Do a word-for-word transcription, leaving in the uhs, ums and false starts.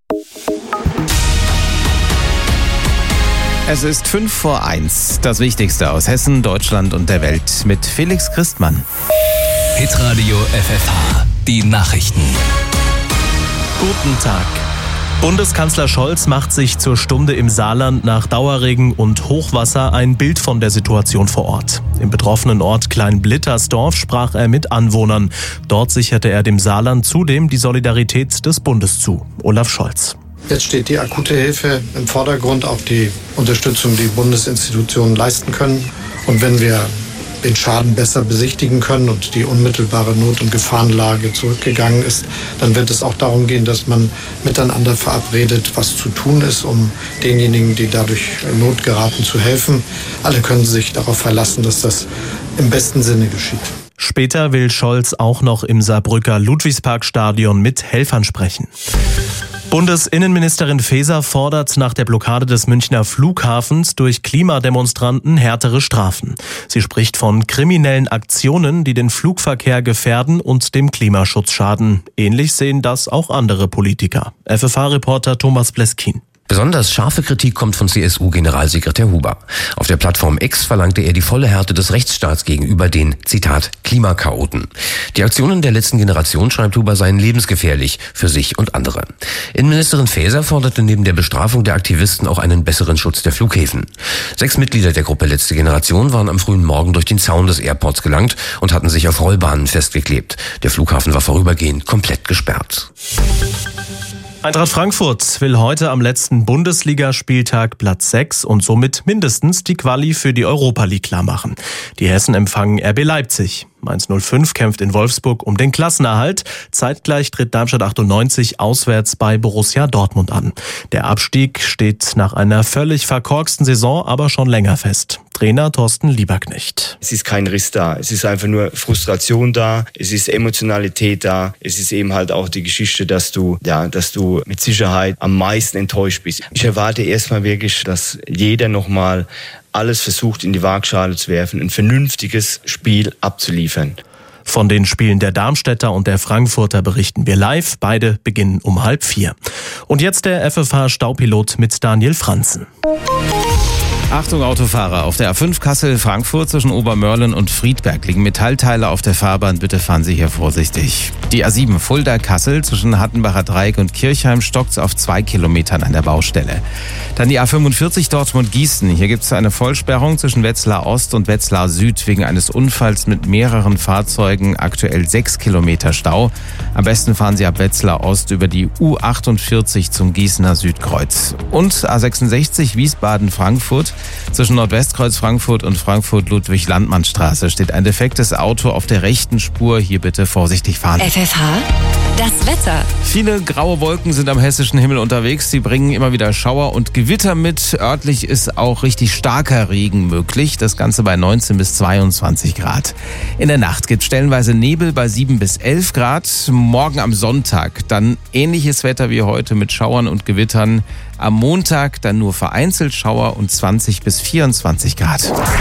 Es ist fünf vor eins. Das Wichtigste aus Hessen, Deutschland und der Welt mit Felix Christmann. Hitradio F F H, die Nachrichten. Guten Tag. Bundeskanzler Scholz macht sich zur Stunde im Saarland nach Dauerregen und Hochwasser ein Bild von der Situation vor Ort. Im betroffenen Ort Kleinblittersdorf sprach er mit Anwohnern. Dort sicherte er dem Saarland zudem die Solidarität des Bundes zu. Olaf Scholz. Jetzt steht die akute Hilfe im Vordergrund, auch die Unterstützung, die Bundesinstitutionen leisten können. Und wenn wir den Schaden besser besichtigen können und die unmittelbare Not- und Gefahrenlage zurückgegangen ist, dann wird es auch darum gehen, dass man miteinander verabredet, was zu tun ist, um denjenigen, die dadurch in Not geraten, zu helfen. Alle können sich darauf verlassen, dass das im besten Sinne geschieht. Später will Scholz auch noch im Saarbrücker Ludwigsparkstadion mit Helfern sprechen. Bundesinnenministerin Faeser fordert nach der Blockade des Münchner Flughafens durch Klimademonstranten härtere Strafen. Sie spricht von kriminellen Aktionen, die den Flugverkehr gefährden und dem Klimaschutz schaden. Ähnlich sehen das auch andere Politiker. F F H-Reporter Thomas Bleskin. Besonders scharfe Kritik kommt von C S U-Generalsekretär Huber. Auf der Plattform X verlangte er die volle Härte des Rechtsstaats gegenüber den, Zitat, Klimakaoten. Die Aktionen der letzten Generation, schreibt Huber, seien lebensgefährlich für sich und andere. Innenministerin Faeser forderte neben der Bestrafung der Aktivisten auch einen besseren Schutz der Flughäfen. Sechs Mitglieder der Gruppe Letzte Generation waren am frühen Morgen durch den Zaun des Airports gelangt und hatten sich auf Rollbahnen festgeklebt. Der Flughafen war vorübergehend komplett gesperrt. Eintracht Frankfurt will heute am letzten Bundesligaspieltag Platz sechs und somit mindestens die Quali für die Europa League klar machen. Die Hessen empfangen R B Leipzig. Mainz null fünf kämpft in Wolfsburg um den Klassenerhalt. Zeitgleich tritt Darmstadt achtundneunzig auswärts bei Borussia Dortmund an. Der Abstieg steht nach einer völlig verkorksten Saison aber schon länger fest. Trainer Thorsten Lieberknecht. Es ist kein Riss da, es ist einfach nur Frustration da, es ist Emotionalität da, es ist eben halt auch die Geschichte, dass du, ja, dass du mit Sicherheit am meisten enttäuscht bist. Ich erwarte erstmal wirklich, dass jeder nochmal alles versucht in die Waagschale zu werfen, ein vernünftiges Spiel abzuliefern. Von den Spielen der Darmstädter und der Frankfurter berichten wir live. Beide beginnen um halb vier. Und jetzt der F F H-Staupilot mit Daniel Franzen. Achtung Autofahrer, auf der A fünf Kassel-Frankfurt zwischen Obermörlen und Friedberg liegen Metallteile auf der Fahrbahn. Bitte fahren Sie hier vorsichtig. Die A sieben Fulda-Kassel zwischen Hattenbacher Dreieck und Kirchheim stockt auf zwei Kilometern an der Baustelle. Dann die A fünfundvierzig Dortmund-Gießen. Hier gibt es eine Vollsperrung zwischen Wetzlar Ost und Wetzlar Süd wegen eines Unfalls mit mehreren Fahrzeugen. Aktuell sechs Kilometer Stau. Am besten fahren Sie ab Wetzlar Ost über die U achtundvierzig zum Gießener Südkreuz. Und A sechsundsechzig Wiesbaden-Frankfurt. Zwischen Nordwestkreuz Frankfurt und Frankfurt-Ludwig-Landmann-Straße steht ein defektes Auto auf der rechten Spur. Hier bitte vorsichtig fahren. F F H, das Wetter. Viele graue Wolken sind am hessischen Himmel unterwegs. Sie bringen immer wieder Schauer und Gewitter mit. Örtlich ist auch richtig starker Regen möglich. Das Ganze bei neunzehn bis zweiundzwanzig Grad. In der Nacht gibt es stellenweise Nebel bei sieben bis elf Grad. Morgen am Sonntag dann ähnliches Wetter wie heute mit Schauern und Gewittern. Am Montag dann nur vereinzelt Schauer und zwanzig bis vierundzwanzig Grad.